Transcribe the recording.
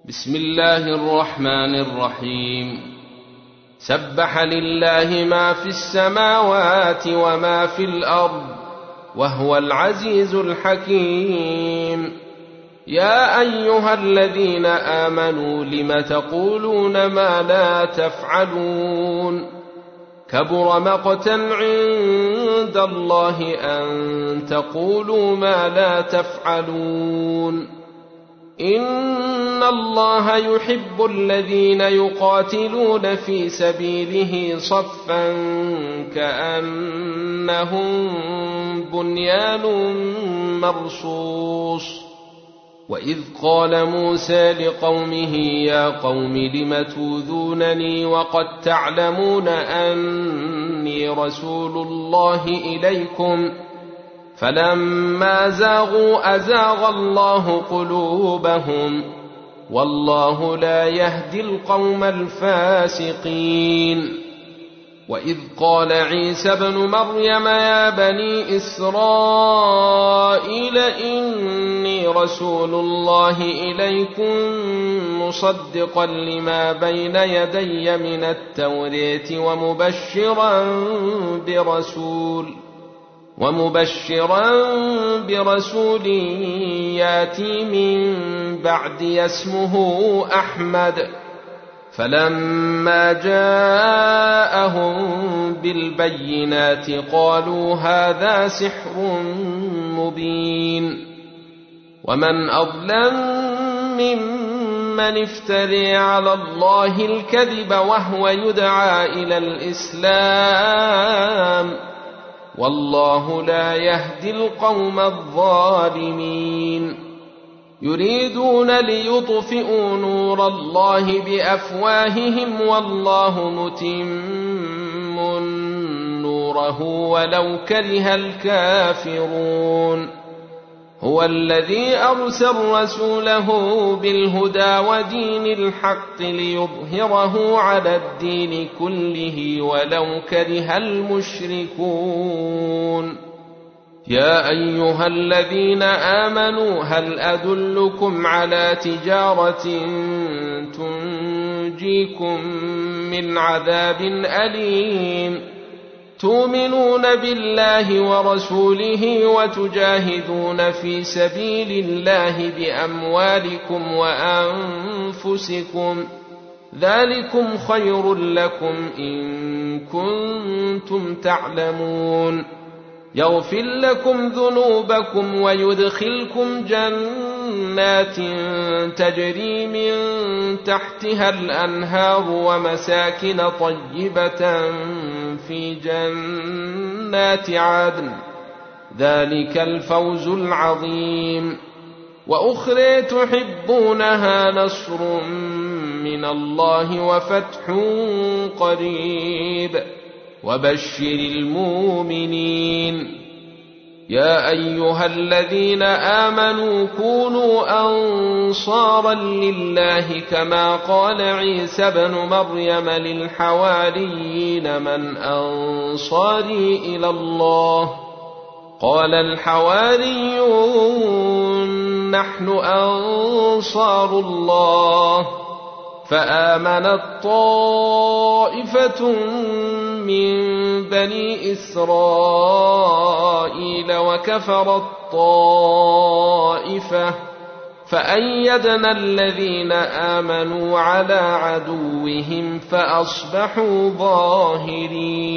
بسم الله الرحمن الرحيم. سبح لله ما في السماوات وما في الأرض وهو العزيز الحكيم. يا أيها الذين آمنوا لم تقولون ما لا تفعلون؟ كبر مقتا عند الله أن تقولوا ما لا تفعلون. إن الله يحب الذين يقاتلون في سبيله صفا كأنهم بنيان مرصوص. وإذ قال موسى لقومه يا قوم لم توذونني وقد تعلمون أني رسول الله إليكم فلما زاغوا أزاغ الله قلوبهم والله لا يهدي القوم الفاسقين. وإذ قال عيسى ابن مريم يا بني إسرائيل إني رسول الله إليكم مصدقا لما بين يدي من التوراة ومبشرا برسول ياتي من بعدي اسمه أحمد. فلما جاءهم بالبينات قالوا هذا سحر مبين. ومن أظلم ممن افتري على الله الكذب وهو يدعى إلى الإسلام والله لا يهدي القوم الظالمين. يريدون ليطفئوا نور الله بأفواههم والله متم نوره ولو كره الكافرون. هو الذي أرسل رسوله بالهدى ودين الحق ليظهره على الدين كله ولو كره المشركون. يا أيها الذين آمنوا هل أدلكم على تجارة تنجيكم من عذاب أليم تؤمنون بالله ورسوله وتجاهدون في سبيل الله بأموالكم وأنفسكم ذلكم خير لكم إن كنتم تعلمون. يغفر لكم ذنوبكم ويدخلكم جنات تجري من تحتها الأنهار ومساكن طيبة في جنات عدن ذلك الفوز العظيم. وأخرى تحبونها نصر من الله وفتح قريب وبشر المؤمنين. يا أيها الذين آمنوا كونوا أنصارا لله كما قال عيسى ابن مريم للحواريين من أنصاري إلى الله قال الحواريون نحن أنصار الله. فآمنت طائفة من بني إسرائيل وكفرت طائفة فأيدنا الذين آمنوا على عدوهم فأصبحوا ظاهرين.